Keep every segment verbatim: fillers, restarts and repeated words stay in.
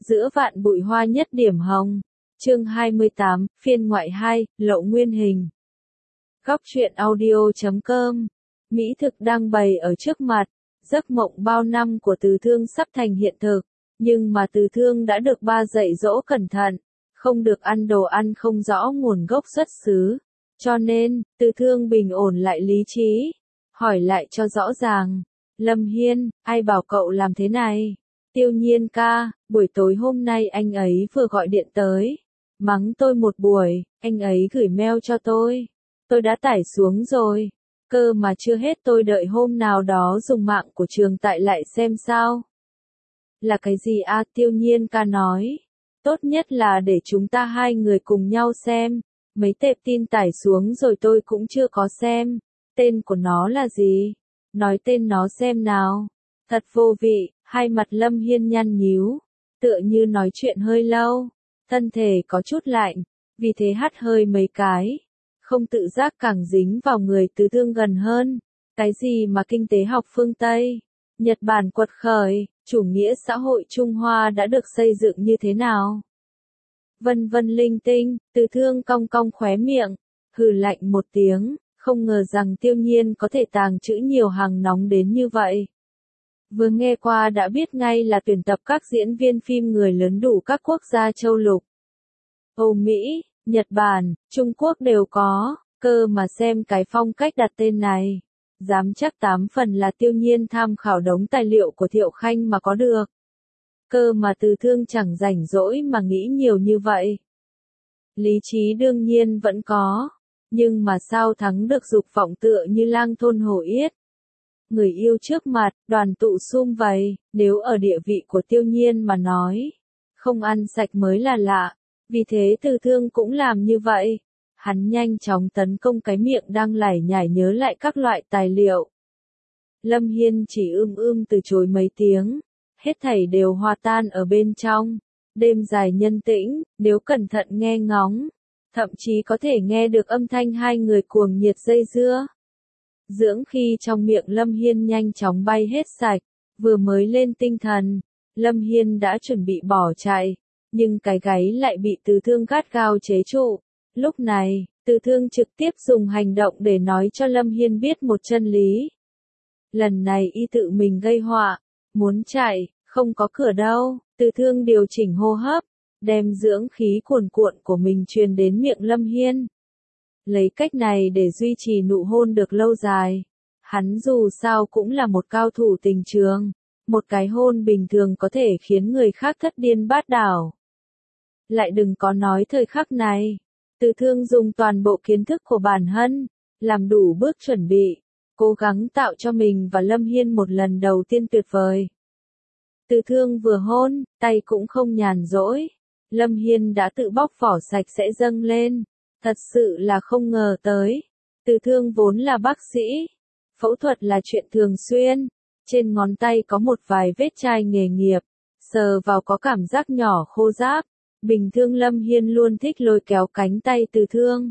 Giữa vạn bụi hoa nhất điểm hồng. Chương hai mươi tám, phiên ngoại hai, lộ nguyên hình. Góc truyện audio chấm com. Mỹ thực đang bày ở trước mặt. Giấc mộng bao năm của Từ Thương sắp thành hiện thực. Nhưng mà Từ Thương đã được ba dạy dỗ cẩn thận. Không được ăn đồ ăn không rõ nguồn gốc xuất xứ. Cho nên, Từ Thương bình ổn lại lý trí. Hỏi lại cho rõ ràng. Lâm Hiên, ai bảo cậu làm thế này? Tiêu Nhiên ca, buổi tối hôm nay anh ấy vừa gọi điện tới. Mắng tôi một buổi, anh ấy gửi mail cho tôi. Tôi đã tải xuống rồi. Cơ mà chưa hết tôi đợi hôm nào đó dùng mạng của trường tại lại xem sao. Là cái gì à? Tiêu Nhiên ca nói. Tốt nhất là để chúng ta hai người cùng nhau xem. Mấy tệp tin tải xuống rồi tôi cũng chưa có xem. Tên của nó là gì? Nói tên nó xem nào. Thật vô vị, hai mặt Lâm Hiên nhăn nhíu. Tựa như nói chuyện hơi lâu. Thân thể có chút lạnh. Vì thế hắt hơi mấy cái. Không tự giác càng dính vào người Từ Thương gần hơn. Cái gì mà kinh tế học phương Tây? Nhật Bản quật khởi, chủ nghĩa xã hội Trung Hoa đã được xây dựng như thế nào? Vân vân linh tinh, Từ Thương cong cong khóe miệng. Hừ lạnh một tiếng. Không ngờ rằng Tiêu Nhiên có thể tàng trữ nhiều hàng nóng đến như vậy. Vừa nghe qua đã biết ngay là tuyển tập các diễn viên phim người lớn đủ các quốc gia châu lục. Âu Mỹ, Nhật Bản, Trung Quốc đều có, cơ mà xem cái phong cách đặt tên này. Dám chắc tám phần là Tiêu Nhiên tham khảo đống tài liệu của Thiệu Khanh mà có được. Cơ mà Từ Thương chẳng rảnh rỗi mà nghĩ nhiều như vậy. Lý trí đương nhiên vẫn có. Nhưng mà sao thắng được dục vọng tựa như lang thôn hổ yết. Người yêu trước mặt, đoàn tụ sum vầy, nếu ở địa vị của Tiêu Nhiên mà nói. Không ăn sạch mới là lạ, vì thế Từ Thương cũng làm như vậy. Hắn nhanh chóng tấn công cái miệng đang lải nhải nhớ lại các loại tài liệu. Lâm Hiên chỉ ưm ưm từ chối mấy tiếng, hết thảy đều hòa tan ở bên trong. Đêm dài nhân tĩnh, nếu cẩn thận nghe ngóng. Thậm chí có thể nghe được âm thanh hai người cuồng nhiệt dây dưa. Dưỡng khi trong miệng Lâm Hiên nhanh chóng bay hết sạch, vừa mới lên tinh thần, Lâm Hiên đã chuẩn bị bỏ chạy, nhưng cái gáy lại bị Từ Thương gắt gao chế trụ. Lúc này, Từ Thương trực tiếp dùng hành động để nói cho Lâm Hiên biết một chân lý. Lần này y tự mình gây họa, muốn chạy, không có cửa đâu. Từ Thương điều chỉnh hô hấp. Đem dưỡng khí cuồn cuộn của mình truyền đến miệng Lâm Hiên. Lấy cách này để duy trì nụ hôn được lâu dài. Hắn dù sao cũng là một cao thủ tình trường. Một cái hôn bình thường có thể khiến người khác thất điên bát đảo. Lại đừng có nói thời khắc này. Từ Thương dùng toàn bộ kiến thức của bản thân. Làm đủ bước chuẩn bị. Cố gắng tạo cho mình và Lâm Hiên một lần đầu tiên tuyệt vời. Từ Thương vừa hôn, tay cũng không nhàn rỗi. Lâm Hiên đã tự bóc vỏ sạch sẽ dâng lên. Thật sự là không ngờ tới. Từ Thương vốn là bác sĩ. Phẫu thuật là chuyện thường xuyên. Trên ngón tay có một vài vết chai nghề nghiệp. Sờ vào có cảm giác nhỏ khô ráp. Bình thường Lâm Hiên luôn thích lôi kéo cánh tay Từ Thương.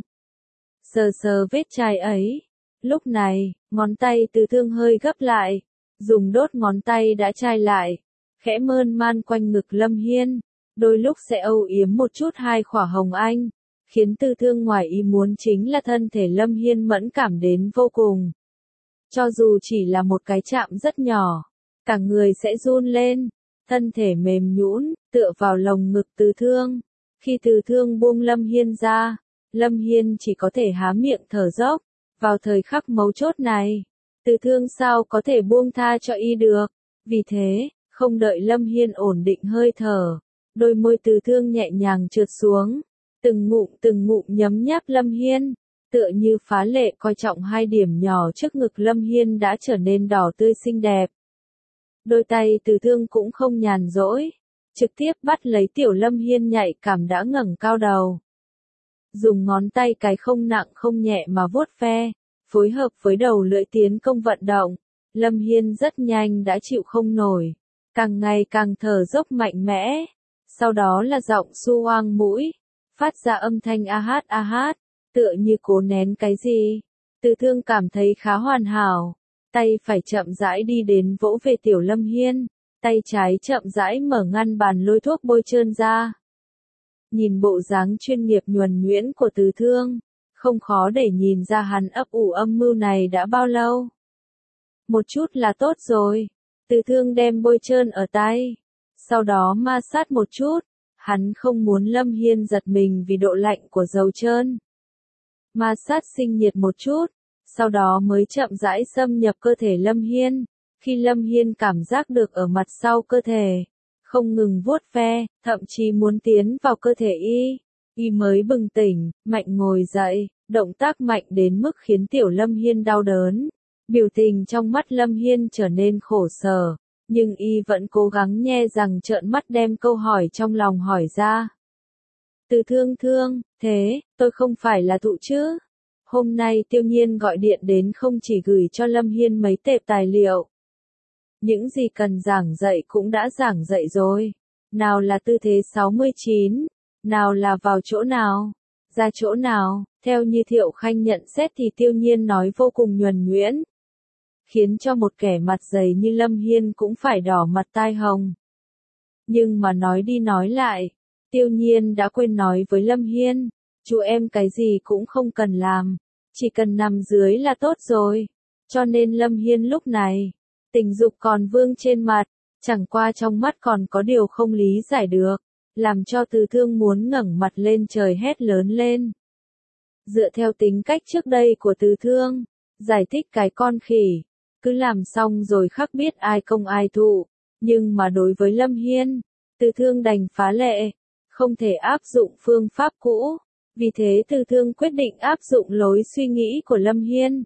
Sờ sờ vết chai ấy. Lúc này, ngón tay Từ Thương hơi gấp lại. Dùng đốt ngón tay đã chai lại. Khẽ mơn man quanh ngực Lâm Hiên. Đôi lúc sẽ âu yếm một chút hai khỏa hồng anh, khiến Từ Thương ngoài ý muốn chính là thân thể Lâm Hiên mẫn cảm đến vô cùng. Cho dù chỉ là một cái chạm rất nhỏ, cả người sẽ run lên, thân thể mềm nhũn, tựa vào lồng ngực Từ Thương. Khi Từ Thương buông Lâm Hiên ra, Lâm Hiên chỉ có thể há miệng thở dốc. Vào thời khắc mấu chốt này, Từ Thương sao có thể buông tha cho y được. Vì thế, không đợi Lâm Hiên ổn định hơi thở. Đôi môi Từ Thương nhẹ nhàng trượt xuống, từng ngụm từng ngụm nhấm nháp Lâm Hiên, tựa như phá lệ coi trọng hai điểm nhỏ trước ngực Lâm Hiên đã trở nên đỏ tươi xinh đẹp. Đôi tay Từ Thương cũng không nhàn rỗi, trực tiếp bắt lấy tiểu Lâm Hiên nhạy cảm đã ngẩng cao đầu. Dùng ngón tay cái không nặng không nhẹ mà vuốt ve, phối hợp với đầu lưỡi tiến công vận động, Lâm Hiên rất nhanh đã chịu không nổi, càng ngày càng thở dốc mạnh mẽ. Sau đó là giọng su oang mũi, phát ra âm thanh a hát a hát, tựa như cố nén cái gì. Từ Thương cảm thấy khá hoàn hảo, tay phải chậm rãi đi đến vỗ về tiểu Lâm Hiên, tay trái chậm rãi mở ngăn bàn lôi thuốc bôi trơn ra. Nhìn bộ dáng chuyên nghiệp nhuần nhuyễn của Từ Thương, không khó để nhìn ra hắn ấp ủ âm mưu này đã bao lâu. Một chút là tốt rồi. Từ Thương đem bôi trơn ở tay, sau đó ma sát một chút, hắn không muốn Lâm Hiên giật mình vì độ lạnh của dầu trơn. Ma sát sinh nhiệt một chút, sau đó mới chậm rãi xâm nhập cơ thể Lâm Hiên, khi Lâm Hiên cảm giác được ở mặt sau cơ thể, không ngừng vuốt ve, thậm chí muốn tiến vào cơ thể y, y mới bừng tỉnh, mạnh ngồi dậy, động tác mạnh đến mức khiến tiểu Lâm Hiên đau đớn. Biểu tình trong mắt Lâm Hiên trở nên khổ sở, nhưng y vẫn cố gắng nhe răng trợn mắt đem câu hỏi trong lòng hỏi ra. Từ Thương Thương, thế, tôi không phải là thụ chứ? Hôm nay Tiêu Nhiên gọi điện đến không chỉ gửi cho Lâm Hiên mấy tệp tài liệu. Những gì cần giảng dạy cũng đã giảng dạy rồi. Nào là tư thế sáu mươi chín, nào là vào chỗ nào, ra chỗ nào, theo như Thiệu Khanh nhận xét thì Tiêu Nhiên nói vô cùng nhuần nhuyễn, khiến cho một kẻ mặt dày như Lâm Hiên cũng phải đỏ mặt tai hồng. Nhưng mà nói đi nói lại, Tiêu Nhiên đã quên nói với Lâm Hiên, chú em cái gì cũng không cần làm, chỉ cần nằm dưới là tốt rồi. Cho nên Lâm Hiên lúc này, tình dục còn vương trên mặt, chẳng qua trong mắt còn có điều không lý giải được, làm cho Từ Thương muốn ngẩng mặt lên trời hét lớn lên. Dựa theo tính cách trước đây của Từ Thương, giải thích cái con khỉ, cứ làm xong rồi khắc biết ai công ai thụ, nhưng mà đối với Lâm Hiên, Từ Thương đành phá lệ, không thể áp dụng phương pháp cũ, vì thế Từ Thương quyết định áp dụng lối suy nghĩ của Lâm Hiên.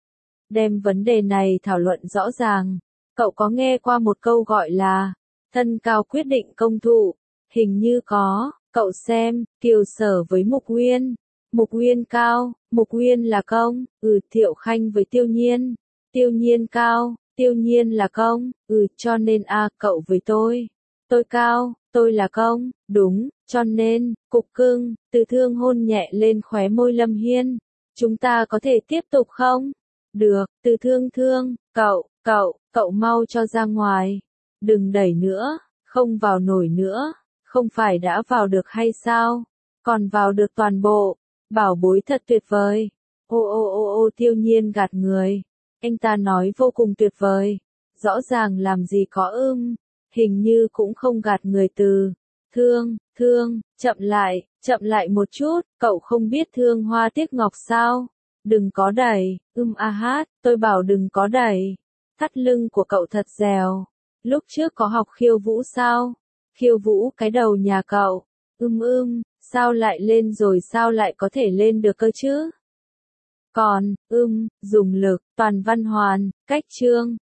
Đem vấn đề này thảo luận rõ ràng, cậu có nghe qua một câu gọi là, thân cao quyết định công thụ, hình như có, cậu xem, Kiều Sở với Mục Uyên, Mục Uyên cao, Mục Uyên là công, ừ Thiệu Khanh với Tiêu Nhiên, Tiêu Nhiên cao, Tiêu Nhiên là công, ừ cho nên a cậu với tôi, tôi cao, tôi là công, đúng, cho nên, cục cưng, Từ Thương hôn nhẹ lên khóe môi Lâm Hiên, chúng ta có thể tiếp tục không? Được, Từ Thương Thương, cậu, cậu, cậu mau cho ra ngoài, đừng đẩy nữa, không vào nổi nữa, không phải đã vào được hay sao, còn vào được toàn bộ, bảo bối thật tuyệt vời. Ô ô ô ô Tiêu Nhiên gạt người, anh ta nói vô cùng tuyệt vời, rõ ràng làm gì có ưm, hình như cũng không gạt người. Từ Thương, Thương, chậm lại, chậm lại một chút, cậu không biết Thương Hoa tiếc ngọc sao? Đừng có đẩy, ưm a hát, tôi bảo đừng có đẩy. Thắt lưng của cậu thật dẻo. Lúc trước có học khiêu vũ sao? Khiêu vũ cái đầu nhà cậu. Ưm ưm, sao lại lên rồi sao lại có thể lên được cơ chứ? Còn, ưm, dùng lực, toàn văn hoàn, cách chương.